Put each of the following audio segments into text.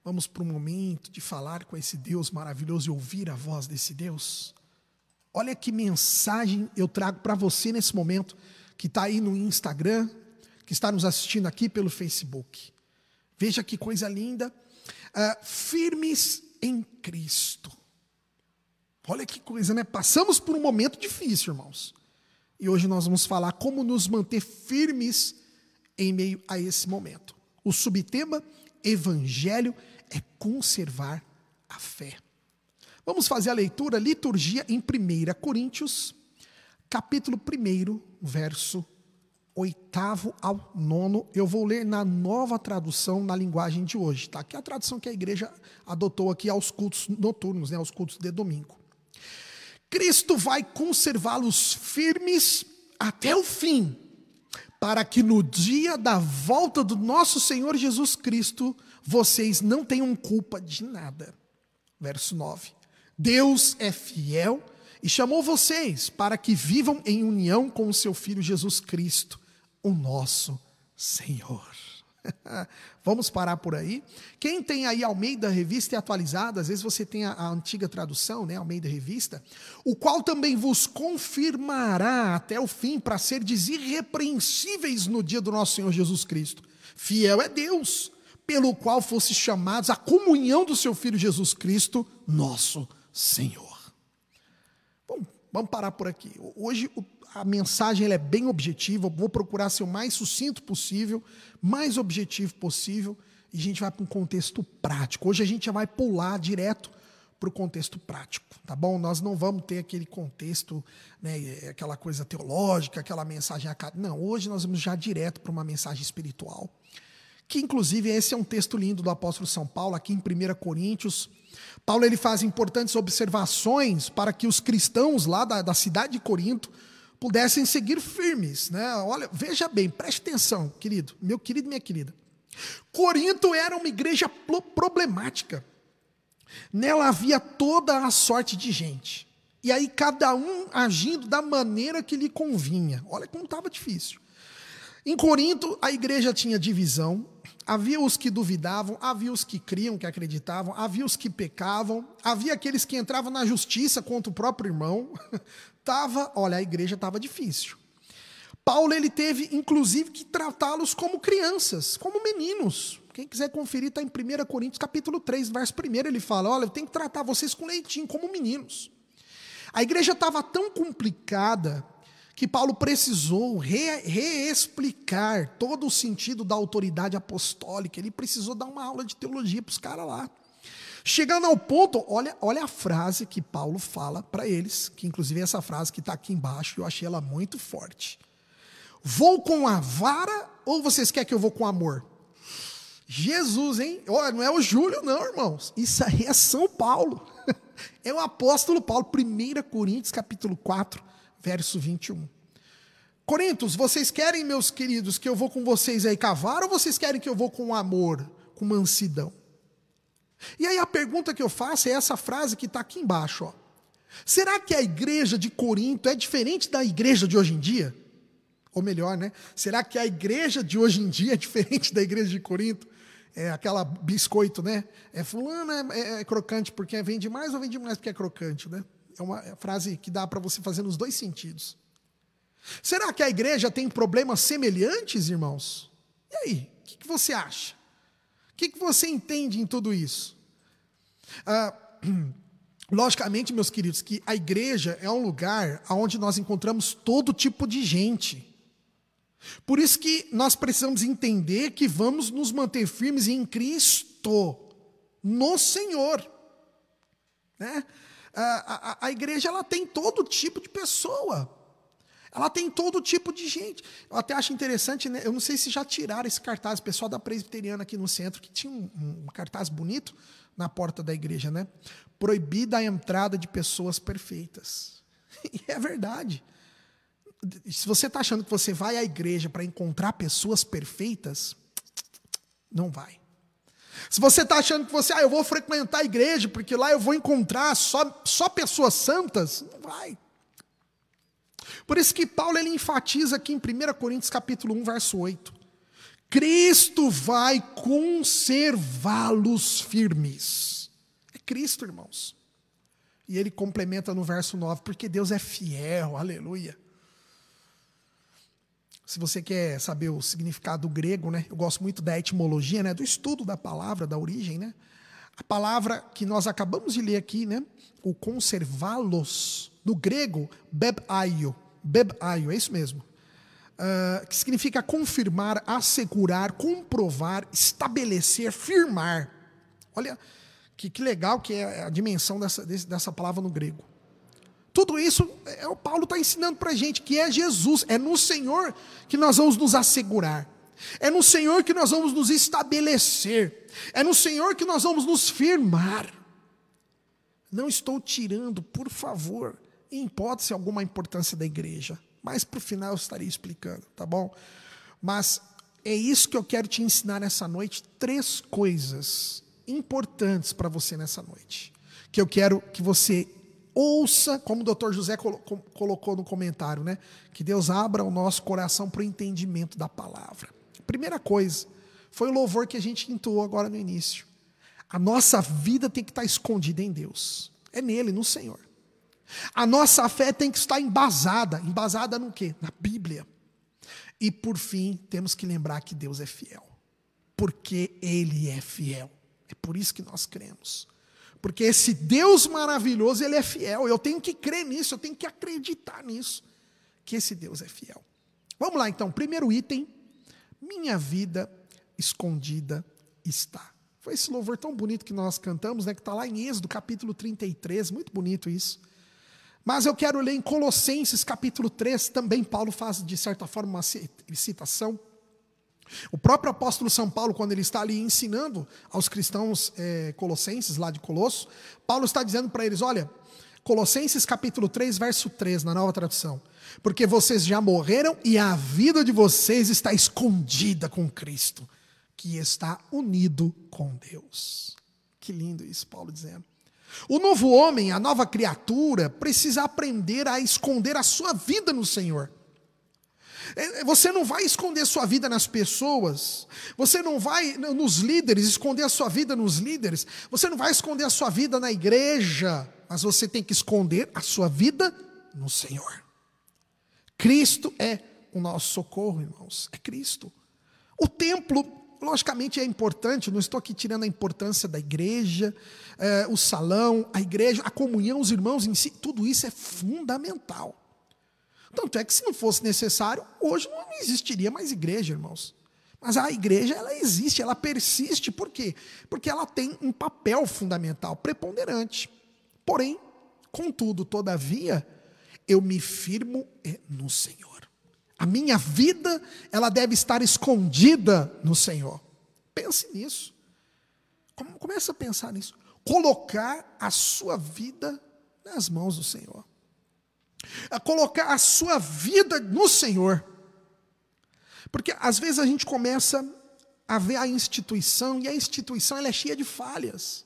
Vamos para um momento de falar com esse Deus maravilhoso e ouvir a voz desse Deus. Olha que mensagem eu trago para você nesse momento, que está aí no Instagram, que está nos assistindo aqui pelo Facebook. Veja que coisa linda. Firmes em Cristo. Olha que coisa, né? Passamos por um momento difícil, irmãos. E hoje nós vamos falar como nos manter firmes em meio a esse momento. O subtema, Evangelho, é conservar a fé. Vamos fazer a leitura, liturgia em 1 Coríntios, capítulo 1, verso 8º ao 9º. Eu vou ler na nova tradução, na linguagem de hoje, tá? Que é a tradução que a igreja adotou aqui aos cultos noturnos, né? Aos cultos de domingo. Cristo vai conservá-los firmes até o fim, para que no dia da volta do nosso Senhor Jesus Cristo, vocês não tenham culpa de nada. Verso 9. Deus é fiel e chamou vocês para que vivam em união com o seu Filho Jesus Cristo, o nosso Senhor. Vamos parar por aí. Quem tem aí Almeida Revista e Atualizada, às vezes você tem a antiga tradução, né, Almeida Revista, o qual também vos confirmará até o fim para serdes irrepreensíveis no dia do nosso Senhor Jesus Cristo. Fiel é Deus, pelo qual fostes chamados à comunhão do seu Filho Jesus Cristo, nosso Senhor. Bom, vamos parar por aqui. Hoje a mensagem ela é bem objetiva, eu vou procurar ser o mais sucinto possível, mais objetivo possível, e a gente vai para um contexto prático. Hoje a gente já vai pular direto para o contexto prático, tá bom? Nós não vamos ter aquele contexto, né, aquela coisa teológica, aquela mensagem acadêmica. Não, hoje nós vamos já direto para uma mensagem espiritual, que inclusive esse é um texto lindo do apóstolo São Paulo, aqui em 1 Coríntios. Paulo ele faz importantes observações para que os cristãos lá da cidade de Corinto pudessem seguir firmes, né? Olha, veja bem, preste atenção, querido, meu querido e minha querida. Corinto era uma igreja problemática. Nela havia toda a sorte de gente. E aí cada um agindo da maneira que lhe convinha. Olha como estava difícil. Em Corinto, a igreja tinha divisão. Havia os que duvidavam, havia os que criam, que acreditavam, havia os que pecavam, havia aqueles que entravam na justiça contra o próprio irmão. Olha, a igreja estava difícil. Paulo ele teve, inclusive, que tratá-los como crianças, como meninos. Quem quiser conferir, está em 1 Coríntios, capítulo 3, verso 1, ele fala, olha, eu tenho que tratar vocês com leitinho, como meninos. A igreja estava tão complicada que Paulo precisou reexplicar todo o sentido da autoridade apostólica. Ele precisou dar uma aula de teologia para os caras lá. Chegando ao ponto, olha a frase que Paulo fala para eles, que inclusive essa frase que está aqui embaixo, eu achei ela muito forte. Vou com a vara ou vocês querem que eu vou com amor? Jesus, hein? Olha, não é o Júlio não, irmãos. Isso aí é São Paulo. É o apóstolo Paulo, 1 Coríntios, capítulo 4, verso 21. Coríntios, vocês querem, meus queridos, que eu vou com vocês aí com a vara ou vocês querem que eu vou com amor, com mansidão? E aí a pergunta que eu faço é essa frase que está aqui embaixo. Ó. Será que a igreja de Corinto é diferente da igreja de hoje em dia? Ou melhor, né? Será que a igreja de hoje em dia é diferente da igreja de Corinto? É aquela biscoito, né? Fulano é crocante porque vende mais ou vende mais porque é crocante, né? É uma frase que dá para você fazer nos dois sentidos. Será que a igreja tem problemas semelhantes, irmãos? E aí, o que você acha? O que você entende em tudo isso? Logicamente, meus queridos, que a igreja é um lugar onde nós encontramos todo tipo de gente. Por isso que nós precisamos entender que vamos nos manter firmes em Cristo, no Senhor. Né? A igreja ela tem todo tipo de pessoa. Ela tem todo tipo de gente. Eu até acho interessante, né? Eu não sei se já tiraram esse cartaz, o pessoal da Presbiteriana aqui no centro, que tinha um cartaz bonito na porta da igreja, né? Proibida a entrada de pessoas perfeitas. E é verdade. Se você está achando que você vai à igreja para encontrar pessoas perfeitas, não vai. Se você está achando que eu vou frequentar a igreja porque lá eu vou encontrar só pessoas santas, não vai. Por isso que Paulo ele enfatiza aqui em 1 Coríntios capítulo 1, verso 8. Cristo vai conservá-los firmes. É Cristo, irmãos. E ele complementa no verso 9, porque Deus é fiel, aleluia. Se você quer saber o significado grego, né? Eu gosto muito da etimologia, né? Do estudo da palavra, da origem, né? A palavra que nós acabamos de ler aqui, né? O conservá-los, no grego, bebaio, é isso mesmo. Que significa confirmar, assegurar, comprovar, estabelecer, firmar. Olha que legal que é a dimensão dessa palavra no grego. Tudo isso, o Paulo está ensinando para a gente que é Jesus, é no Senhor que nós vamos nos assegurar. É no Senhor que nós vamos nos estabelecer. É no Senhor que nós vamos nos firmar. Não estou tirando, por favor, em hipótese alguma, a importância da igreja. Mas para o final eu estarei explicando, tá bom? Mas é isso que eu quero te ensinar nessa noite. 3 coisas importantes para você nessa noite. Que eu quero que você ouça, como o Dr. José colocou no comentário, né? Que Deus abra o nosso coração para o entendimento da palavra. Primeira coisa, foi o louvor que a gente entoou agora no início. A nossa vida tem que estar escondida em Deus. É nele, no Senhor. A nossa fé tem que estar embasada. Embasada no quê? Na Bíblia. E por fim, temos que lembrar que Deus é fiel. Porque Ele é fiel. É por isso que nós cremos. Porque esse Deus maravilhoso, Ele é fiel. Eu tenho que crer nisso, eu tenho que acreditar nisso. Que esse Deus é fiel. Vamos lá então, primeiro item. Minha vida escondida está. Foi esse louvor tão bonito que nós cantamos, né, que está lá em Êxodo, capítulo 33, muito bonito isso. Mas eu quero ler em Colossenses, capítulo 3, também Paulo faz, de certa forma, uma citação. O próprio apóstolo São Paulo, quando ele está ali ensinando aos cristãos colossenses, lá de Colosso, Paulo está dizendo para eles, olha, Colossenses capítulo 3, verso 3, na Nova Tradução, porque vocês já morreram e a vida de vocês está escondida com Cristo, que está unido com Deus. Que lindo isso, Paulo dizendo. O novo homem, a nova criatura, precisa aprender a esconder a sua vida no Senhor. Você não vai esconder sua vida nas pessoas, você não vai nos líderes, esconder a sua vida nos líderes, você não vai esconder a sua vida na igreja, mas você tem que esconder a sua vida no Senhor. Cristo é o nosso socorro, irmãos, é Cristo. O templo, logicamente, é importante, não estou aqui tirando a importância da igreja, o salão, a igreja, a comunhão, os irmãos em si, tudo isso é fundamental. Tanto é que se não fosse necessário, hoje não existiria mais igreja, irmãos. Mas a igreja, ela existe, ela persiste, por quê? Porque ela tem um papel fundamental, preponderante. Porém, contudo, todavia, eu me firmo no Senhor. A minha vida, ela deve estar escondida no Senhor. Pense nisso. Comece a pensar nisso. Colocar a sua vida nas mãos do Senhor. A colocar a sua vida no Senhor. Porque às vezes a gente começa a ver a instituição, e a instituição ela é cheia de falhas.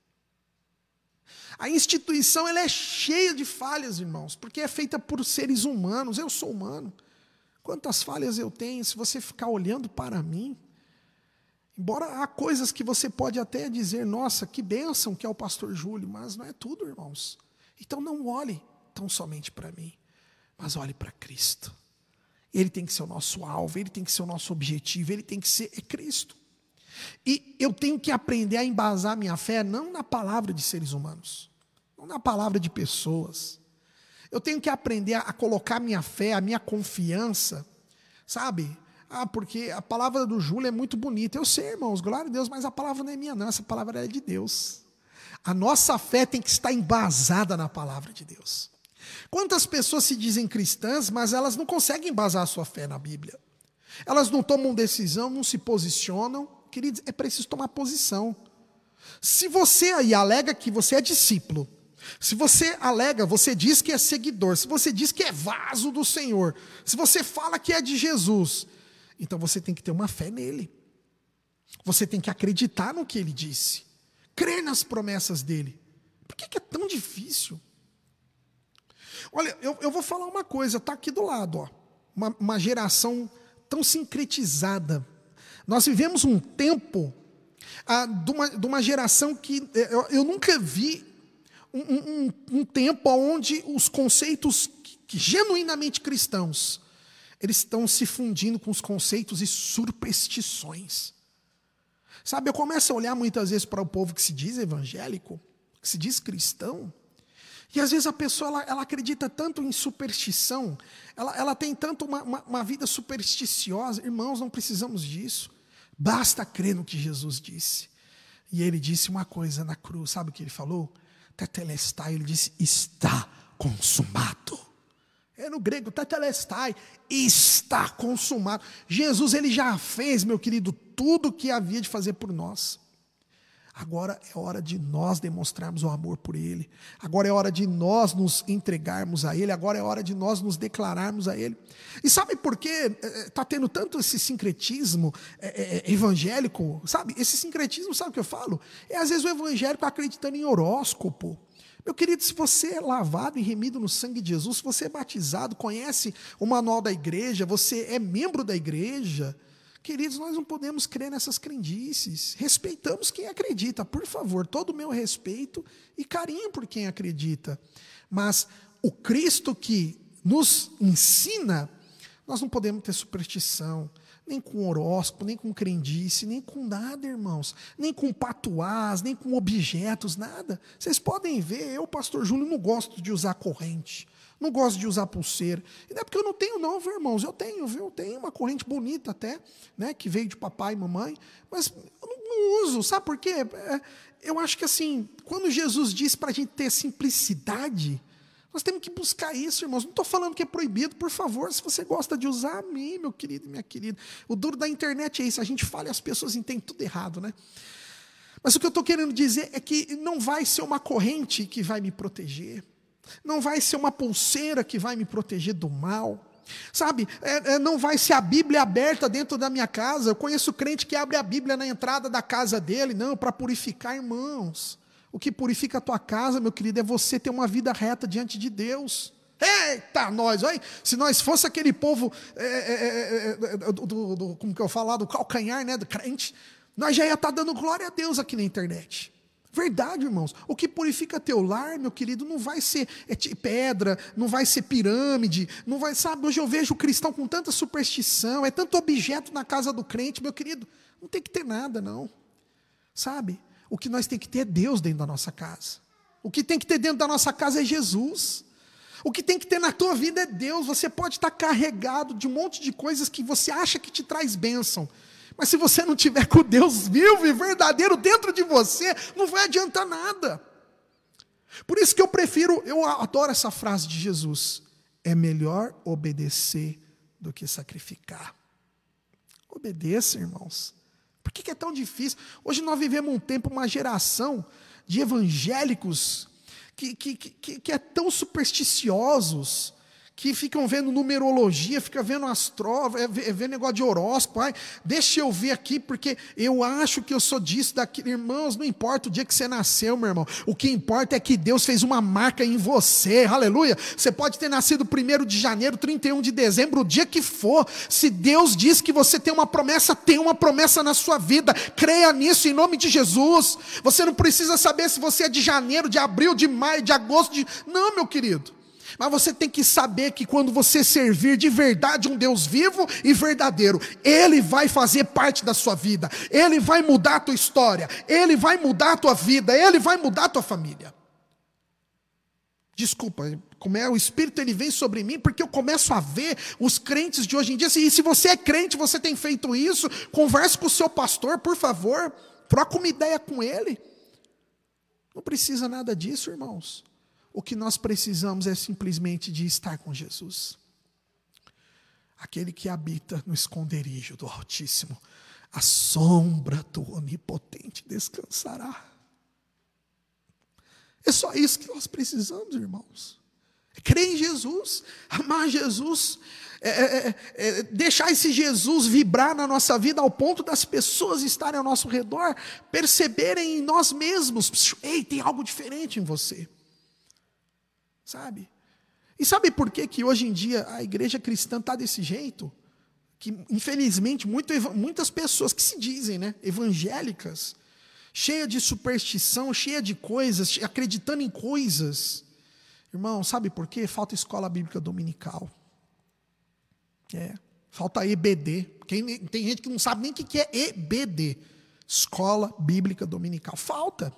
A instituição ela é cheia de falhas, irmãos, porque é feita por seres humanos. Eu sou humano. Quantas falhas eu tenho, se você ficar olhando para mim. Embora há coisas que você pode até dizer, nossa, que bênção que é o pastor Júlio, mas não é tudo, irmãos. Então não olhe tão somente para mim, mas olhe para Cristo. Ele tem que ser o nosso alvo, ele tem que ser o nosso objetivo, ele tem que ser Cristo. E eu tenho que aprender a embasar minha fé não na palavra de seres humanos, não na palavra de pessoas. Eu tenho que aprender a colocar minha fé, a minha confiança, sabe? Porque a palavra do Júlio é muito bonita. Eu sei, irmãos, glória a Deus, mas a palavra não é minha não, essa palavra é de Deus. A nossa fé tem que estar embasada na palavra de Deus. Quantas pessoas se dizem cristãs, mas elas não conseguem embasar a sua fé na Bíblia? Elas não tomam decisão, não se posicionam. Queridos, é preciso tomar posição. Se você aí alega que você é discípulo, se você alega, você diz que é seguidor, se você diz que é vaso do Senhor, se você fala que é de Jesus, então você tem que ter uma fé nele. Você tem que acreditar no que ele disse. Crer nas promessas dele. Por que é tão difícil? Olha, eu vou falar uma coisa, está aqui do lado, ó, uma geração tão sincretizada, Nós vivemos um tempo de uma geração que eu nunca vi um tempo onde os conceitos que genuinamente cristãos, eles estão se fundindo com os conceitos e superstições. Sabe, eu começo a olhar muitas vezes para o povo que se diz evangélico, que se diz cristão, e às vezes a pessoa ela acredita tanto em superstição, ela tem tanto uma vida supersticiosa. Irmãos, não precisamos disso. Basta crer no que Jesus disse. E ele disse uma coisa na cruz, sabe o que ele falou? Tetelestai, ele disse, está consumado. É no grego, tetelestai, está consumado. Jesus, ele já fez, meu querido, tudo o que havia de fazer por nós. Agora é hora de nós demonstrarmos o amor por Ele. Agora é hora de nós nos entregarmos a Ele. Agora é hora de nós nos declararmos a Ele. E sabe por que está tendo tanto esse sincretismo evangélico? Sabe, esse sincretismo, sabe o que eu falo? É às vezes o evangélico acreditando em horóscopo. Meu querido, se você é lavado e remido no sangue de Jesus, se você é batizado, conhece o manual da igreja, você é membro da igreja, queridos, nós não podemos crer nessas crendices. Respeitamos quem acredita, por favor, todo o meu respeito e carinho por quem acredita. Mas o Cristo que nos ensina, nós não podemos ter superstição, nem com horóscopo, nem com crendice, nem com nada, irmãos. Nem com patuás, nem com objetos, nada. Vocês podem ver, eu, pastor Júlio, não gosto de usar corrente. Não gosto de usar pulseira. E não é porque eu não tenho não, viu, irmãos? Eu tenho, viu? Eu tenho uma corrente bonita até, né, que veio de papai e mamãe, mas eu não uso. Sabe por quê? Eu acho que assim, quando Jesus disse para a gente ter simplicidade, nós temos que buscar isso, irmãos. Não estou falando que é proibido, por favor, se você gosta de usar, amém, meu querido e minha querida. O duro da internet é isso, a gente fala e as pessoas entendem tudo errado, né? Mas o que eu estou querendo dizer é que não vai ser uma corrente que vai me proteger, não vai ser uma pulseira que vai me proteger do mal, sabe? Não vai ser a Bíblia aberta dentro da minha casa. Eu conheço crente que abre a Bíblia na entrada da casa dele, não, para purificar, irmãos. O que purifica a tua casa, meu querido, é você ter uma vida reta diante de Deus. Eita, nós, olha, se nós fosse aquele povo, como que eu falo lá, do calcanhar, né, do crente, nós já ia estar dando glória a Deus aqui na internet. Verdade, irmãos. O que purifica teu lar, meu querido, não vai ser pedra, não vai ser pirâmide, não vai, sabe, hoje eu vejo o cristão com tanta superstição, é tanto objeto na casa do crente, meu querido, não tem que ter nada, não. Sabe? O que nós tem que ter é Deus dentro da nossa casa. O que tem que ter dentro da nossa casa é Jesus. O que tem que ter na tua vida é Deus. Você pode estar carregado de um monte de coisas que você acha que te traz bênção, mas se você não tiver com Deus vivo e verdadeiro dentro de você, não vai adiantar nada. Por isso que eu adoro essa frase de Jesus: é melhor obedecer do que sacrificar. Obedeça, irmãos. Por que é tão difícil? Hoje nós vivemos um tempo, uma geração de evangélicos que é tão supersticiosos, que ficam vendo numerologia, ficam vendo vendo negócio de horóscopo. Ai, deixa eu ver aqui, porque eu acho que eu sou disso, daquilo. Irmãos, não importa o dia que você nasceu, meu irmão. O que importa é que Deus fez uma marca em você, aleluia. Você pode ter nascido 1º de janeiro, 31 de dezembro, o dia que for. Se Deus diz que você tem uma promessa na sua vida. Creia nisso em nome de Jesus. Você não precisa saber se você é de janeiro, de abril, de maio, de agosto. Não, meu querido. Mas você tem que saber que quando você servir de verdade um Deus vivo e verdadeiro, Ele vai fazer parte da sua vida, Ele vai mudar a tua história, Ele vai mudar a tua vida, Ele vai mudar a tua família. Desculpa, como o Espírito ele vem sobre mim, porque eu começo a ver os crentes de hoje em dia. E se você é crente, você tem feito isso, converse com o seu pastor, por favor, troca uma ideia com ele. Não precisa nada disso, irmãos. O que nós precisamos é simplesmente de estar com Jesus. Aquele que habita no esconderijo do Altíssimo, a sombra do Onipotente descansará. É só isso que nós precisamos, irmãos. É crer em Jesus, amar Jesus, deixar esse Jesus vibrar na nossa vida ao ponto das pessoas estarem ao nosso redor, perceberem em nós mesmos, ei, tem algo diferente em você. Sabe? E sabe por que hoje em dia a igreja cristã está desse jeito? que infelizmente muitas pessoas que se dizem, né, evangélicas, cheia de superstição, cheia de coisas, acreditando em coisas. Irmão, sabe por quê? Falta escola bíblica dominical. Falta EBD. Tem gente que não sabe nem o que é EBD. Escola Bíblica Dominical. Falta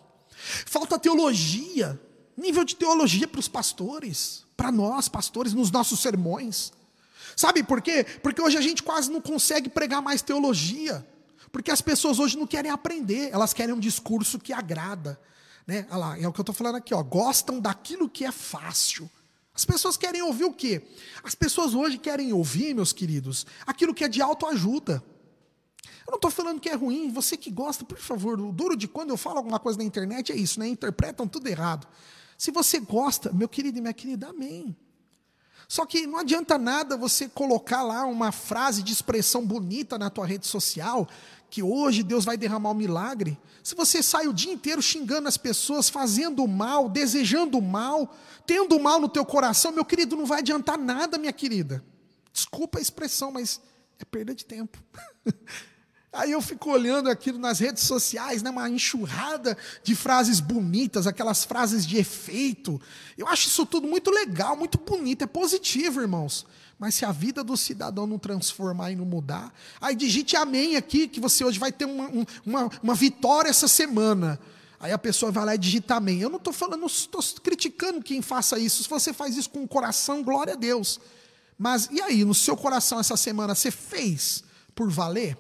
teologia. Nível de teologia para os pastores. Para nós, pastores, nos nossos sermões. Sabe por quê? Porque hoje a gente quase não consegue pregar mais teologia. Porque as pessoas hoje não querem aprender. Elas querem um discurso que agrada. Né? Olha lá, é o que eu estou falando aqui. Gostam daquilo que é fácil. As pessoas querem ouvir o quê? As pessoas hoje querem ouvir, meus queridos, aquilo que é de autoajuda. Eu não estou falando que é ruim, você que gosta, por favor, o duro de quando eu falo alguma coisa na internet é isso, né? Interpretam tudo errado. Se você gosta, meu querido e minha querida, amém. Só que não adianta nada você colocar lá uma frase de expressão bonita na tua rede social, que hoje Deus vai derramar um milagre, se você sai o dia inteiro xingando as pessoas, fazendo mal, desejando mal, tendo mal no teu coração, meu querido, não vai adiantar nada, minha querida. Desculpa a expressão, mas é perda de tempo. Aí eu fico olhando aquilo nas redes sociais, né, uma enxurrada de frases bonitas, aquelas frases de efeito. Eu acho isso tudo muito legal, muito bonito, é positivo, irmãos. Mas se a vida do cidadão não transformar e não mudar, aí digite amém aqui, que você hoje vai ter uma vitória essa semana. Aí a pessoa vai lá e digita amém. Eu não estou falando, não estou criticando quem faça isso. Se você faz isso com o coração, glória a Deus. Mas e aí, no seu coração essa semana, você fez por valer?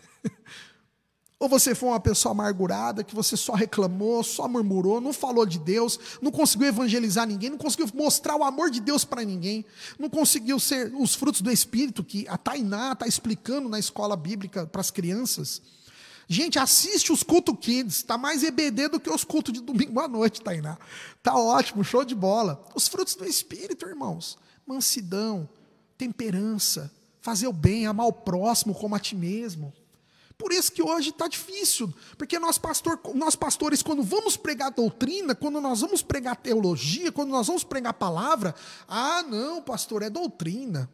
Ou você foi uma pessoa amargurada, que você só reclamou, só murmurou, não falou de Deus, não conseguiu evangelizar ninguém, não conseguiu mostrar o amor de Deus para ninguém, não conseguiu ser os frutos do Espírito, que a Tainá está explicando na escola bíblica para as crianças. Gente, assiste os cultos kids, está mais EBD do que os cultos de domingo à noite, Tainá. Está ótimo, show de bola. Os frutos do Espírito, irmãos. Mansidão, temperança, fazer o bem, amar o próximo como a ti mesmo. Por isso que hoje está difícil, porque nós pastores, quando vamos pregar doutrina, quando nós vamos pregar teologia, quando nós vamos pregar palavra, não, pastor, é doutrina.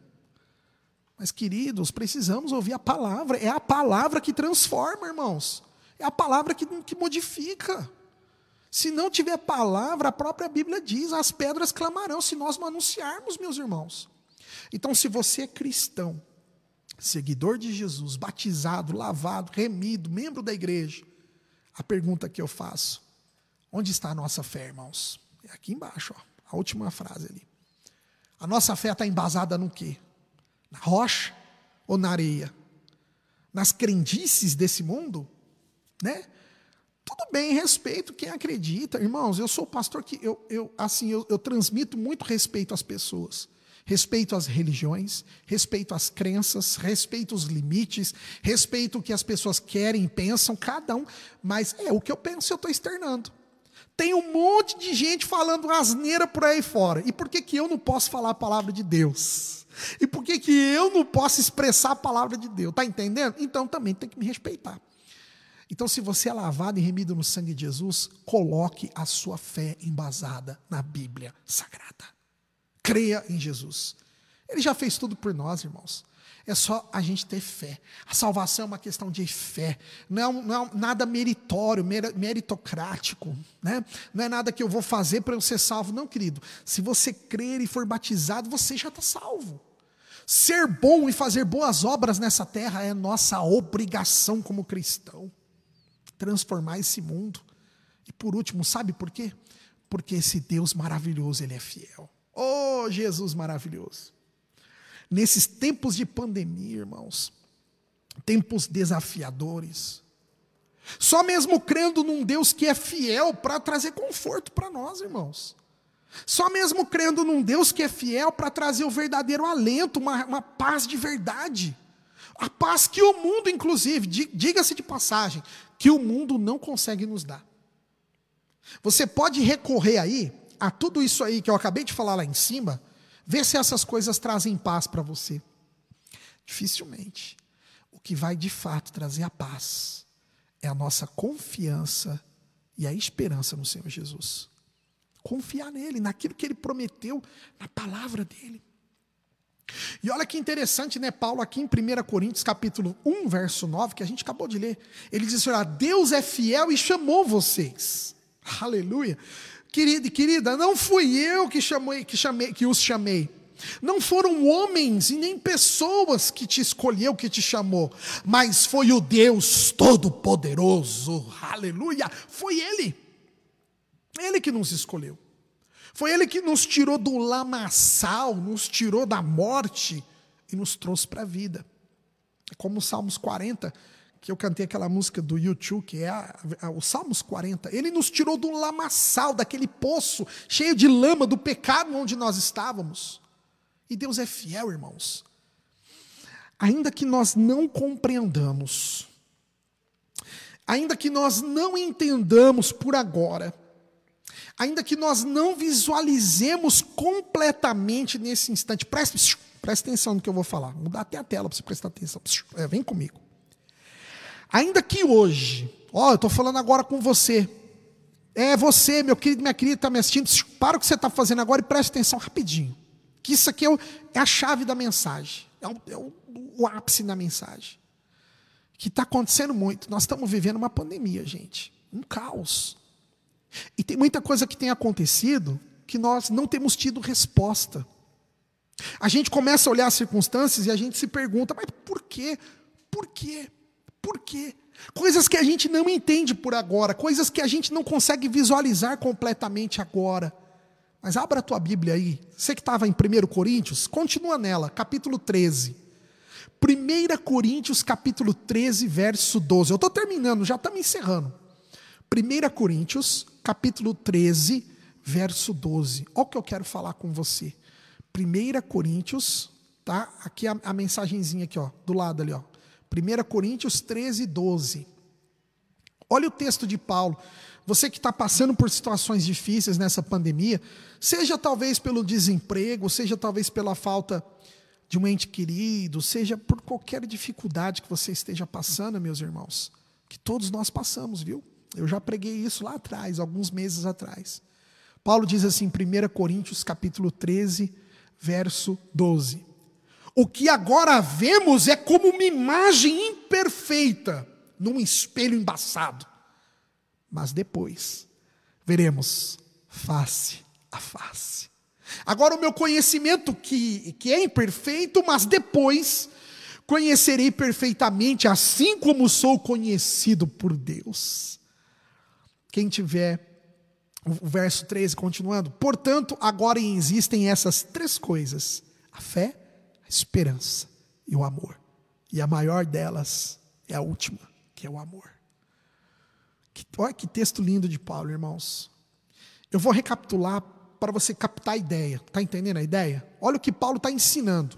Mas, queridos, precisamos ouvir a palavra, é a palavra que transforma, irmãos, é a palavra que modifica. Se não tiver palavra, a própria Bíblia diz, as pedras clamarão, se nós não anunciarmos, meus irmãos. Então, se você é cristão, seguidor de Jesus, batizado, lavado, remido, membro da igreja, a pergunta que eu faço, onde está a nossa fé, irmãos? É aqui embaixo, a última frase ali. A nossa fé está embasada no quê? Na rocha ou na areia? Nas crendices desse mundo? Né? Tudo bem, respeito quem acredita. Irmãos, eu sou pastor que eu transmito muito respeito às pessoas. Respeito às religiões, respeito às crenças, respeito os limites, respeito o que as pessoas querem e pensam, cada um, mas o que eu penso eu estou externando. Tem um monte de gente falando asneira por aí fora. E por que eu não posso falar a palavra de Deus? E por que eu não posso expressar a palavra de Deus? Está entendendo? Então também tem que me respeitar. Então, se você é lavado e remido no sangue de Jesus, coloque a sua fé embasada na Bíblia Sagrada. Creia em Jesus. Ele já fez tudo por nós, irmãos. É só a gente ter fé. A salvação é uma questão de fé. Não é nada meritório, meritocrático. Né? Não é nada que eu vou fazer para eu ser salvo. Não, querido. Se você crer e for batizado, você já está salvo. Ser bom e fazer boas obras nessa terra é nossa obrigação como cristão. Transformar esse mundo. E por último, sabe por quê? Porque esse Deus maravilhoso, Ele é fiel. Oh, Jesus maravilhoso. Nesses tempos de pandemia, irmãos, tempos desafiadores, só mesmo crendo num Deus que é fiel para trazer conforto para nós, irmãos. Só mesmo crendo num Deus que é fiel para trazer o verdadeiro alento, uma paz de verdade. A paz que o mundo, inclusive, diga-se de passagem, que o mundo não consegue nos dar. Você pode recorrer aí a tudo isso aí que eu acabei de falar lá em cima, ver se essas coisas trazem paz para você. Dificilmente. O que vai de fato trazer a paz é a nossa confiança e a esperança no Senhor Jesus. Confiar nele, naquilo que ele prometeu, na palavra dele. E olha que interessante, né? Paulo aqui em 1 Coríntios, capítulo 1, verso 9, que a gente acabou de ler. Ele diz assim, Deus é fiel e chamou vocês. Aleluia. Querido e querida, não fui eu que os chamei. Não foram homens e nem pessoas que te escolheu, que te chamou. Mas foi o Deus Todo-Poderoso. Aleluia. Foi Ele. Ele que nos escolheu. Foi Ele que nos tirou do lamaçal, nos tirou da morte e nos trouxe para a vida. É como o Salmos 40, que eu cantei aquela música do YouTube, que é o Salmos 40. Ele nos tirou do lamaçal, daquele poço cheio de lama, do pecado onde nós estávamos. E Deus é fiel, irmãos. Ainda que nós não compreendamos, ainda que nós não entendamos por agora, ainda que nós não visualizemos completamente nesse instante, preste atenção no que eu vou falar, vou mudar até a tela para você prestar atenção, vem comigo. Ainda que hoje, eu estou falando agora com você, você, meu querido, minha querida, está me assistindo, para o que você está fazendo agora e preste atenção rapidinho, que isso aqui é a chave da mensagem, é o ápice da mensagem, que está acontecendo muito, nós estamos vivendo uma pandemia, gente, um caos. E tem muita coisa que tem acontecido que nós não temos tido resposta. A gente começa a olhar as circunstâncias e a gente se pergunta, mas por quê? Por quê? Por quê? Coisas que a gente não entende por agora, coisas que a gente não consegue visualizar completamente agora. Mas abra a tua Bíblia aí, você que estava em 1 Coríntios, continua nela, capítulo 13. 1 Coríntios, capítulo 13, verso 12. Eu estou terminando, já estamos encerrando. 1 Coríntios, capítulo 13, verso 12. Olha o que eu quero falar com você. 1 Coríntios, tá? Aqui a mensagenzinha aqui, do lado ali, 1 Coríntios 13, 12. Olha o texto de Paulo. Você que está passando por situações difíceis nessa pandemia, seja talvez pelo desemprego, seja talvez pela falta de um ente querido, seja por qualquer dificuldade que você esteja passando, meus irmãos, que todos nós passamos, viu? Eu já preguei isso lá atrás, alguns meses atrás. Paulo diz assim, 1 Coríntios capítulo 13, verso 12. O que agora vemos é como uma imagem imperfeita, num espelho embaçado. Mas depois, veremos face a face. Agora o meu conhecimento que é imperfeito, mas depois conhecerei perfeitamente, assim como sou conhecido por Deus. Quem tiver o verso 13, continuando. Portanto, agora existem essas três coisas: a fé, a esperança e o amor. E a maior delas é a última, que é o amor. Olha que texto lindo de Paulo, irmãos. Eu vou recapitular para você captar a ideia. Está entendendo a ideia? Olha o que Paulo está ensinando.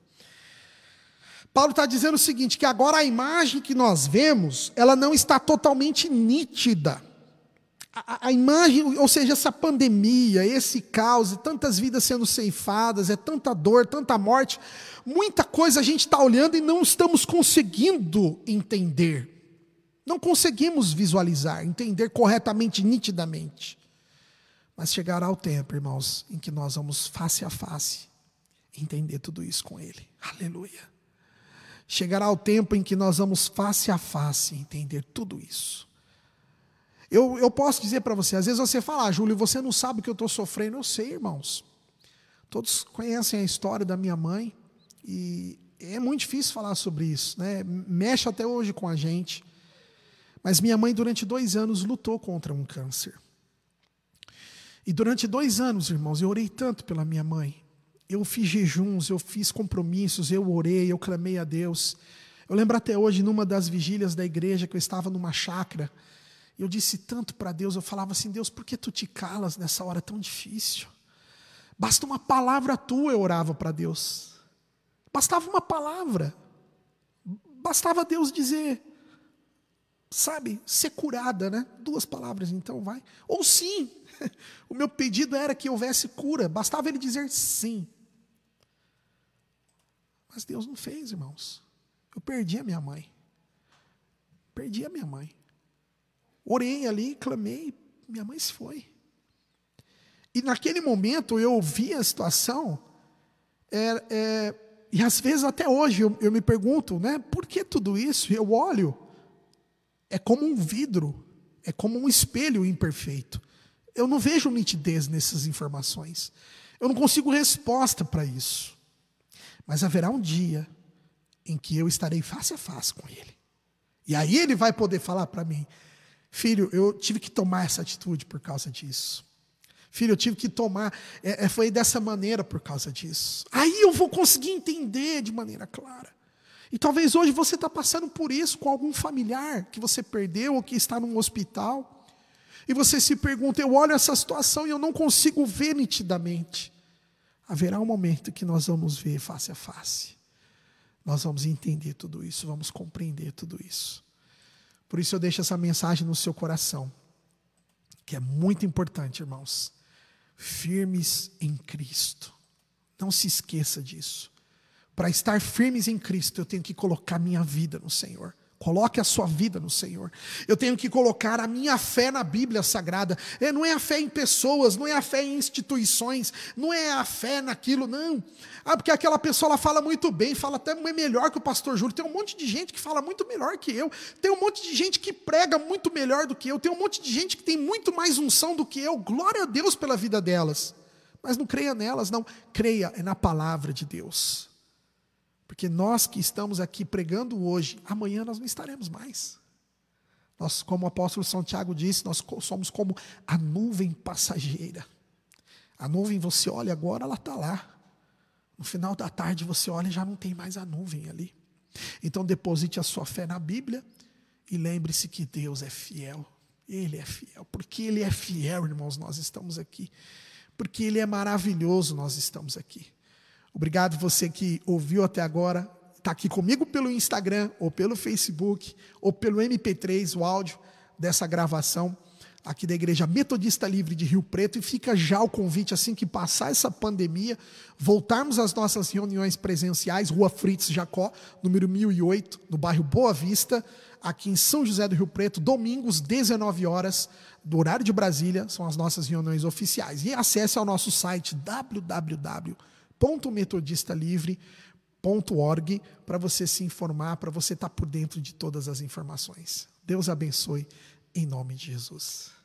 Paulo está dizendo o seguinte, que agora a imagem que nós vemos, ela não está totalmente nítida. A imagem, ou seja, essa pandemia, esse caos, tantas vidas sendo ceifadas, é tanta dor, tanta morte, muita coisa a gente está olhando e não estamos conseguindo entender. Não conseguimos visualizar, entender corretamente, nitidamente. Mas chegará o tempo, irmãos, em que nós vamos face a face entender tudo isso com Ele. Aleluia. Chegará o tempo em que nós vamos face a face entender tudo isso. Eu posso dizer para você, às vezes você fala, Júlio, você não sabe o que eu estou sofrendo. Eu sei, irmãos. Todos conhecem a história da minha mãe e é muito difícil falar sobre isso, né? Mexe até hoje com a gente. Mas minha mãe, durante 2 anos, lutou contra um câncer. E durante 2 anos, irmãos, eu orei tanto pela minha mãe. Eu fiz jejuns, eu fiz compromissos, eu orei, eu clamei a Deus. Eu lembro até hoje, numa das vigílias da igreja, que eu estava numa chácara, eu disse tanto para Deus, eu falava assim, Deus, por que tu te calas nessa hora tão difícil? Basta uma palavra tua, eu orava para Deus. Bastava uma palavra. Bastava Deus dizer, sabe, ser curada, né? 2 palavras, então vai. Ou sim, o meu pedido era que houvesse cura, bastava ele dizer sim. Mas Deus não fez, irmãos. Eu perdi a minha mãe. Perdi a minha mãe. Orei ali, clamei, minha mãe se foi. E naquele momento eu ouvi a situação, E às vezes até hoje eu me pergunto, né, por que tudo isso? Eu olho, é como um vidro, é como um espelho imperfeito. Eu não vejo nitidez nessas informações. Eu não consigo resposta para isso. Mas haverá um dia em que eu estarei face a face com Ele. E aí Ele vai poder falar para mim: filho, eu tive que tomar essa atitude por causa disso. Filho, eu tive que tomar, foi dessa maneira por causa disso. Aí eu vou conseguir entender de maneira clara. E talvez hoje você está passando por isso com algum familiar que você perdeu ou que está num hospital. E você se pergunta: eu olho essa situação e eu não consigo ver nitidamente. Haverá um momento que nós vamos ver face a face. Nós vamos entender tudo isso, vamos compreender tudo isso. Por isso eu deixo essa mensagem no seu coração, que é muito importante, irmãos. Firmes em Cristo. Não se esqueça disso. Para estar firmes em Cristo, eu tenho que colocar minha vida no Senhor. Coloque a sua vida no Senhor. Eu tenho que colocar a minha fé na Bíblia Sagrada. Não é a fé em pessoas, não é a fé em instituições, não é a fé naquilo, não. Porque aquela pessoa ela fala muito bem, fala até melhor que o pastor Júlio. Tem um monte de gente que fala muito melhor que eu. Tem um monte de gente que prega muito melhor do que eu. Tem um monte de gente que tem muito mais unção do que eu. Glória a Deus pela vida delas. Mas não creia nelas, não. Creia na palavra de Deus. Porque nós que estamos aqui pregando hoje, amanhã nós não estaremos mais. Nós, como o apóstolo São Tiago disse, nós somos como a nuvem passageira. A nuvem, você olha agora, ela está lá. No final da tarde você olha e já não tem mais a nuvem ali. Então deposite a sua fé na Bíblia e lembre-se que Deus é fiel. Ele é fiel. Porque Ele é fiel, irmãos, nós estamos aqui. Porque Ele é maravilhoso, nós estamos aqui. Obrigado você que ouviu até agora, está aqui comigo pelo Instagram, ou pelo Facebook, ou pelo MP3, o áudio dessa gravação, aqui da Igreja Metodista Livre de Rio Preto, e fica já o convite, assim que passar essa pandemia, voltarmos às nossas reuniões presenciais, Rua Fritz Jacó, número 1008, no bairro Boa Vista, aqui em São José do Rio Preto, domingos, 19 horas, do horário de Brasília, são as nossas reuniões oficiais. E acesse ao nosso site www.metodistalivre.org para você se informar, para você estar por dentro de todas as informações. Deus abençoe, em nome de Jesus.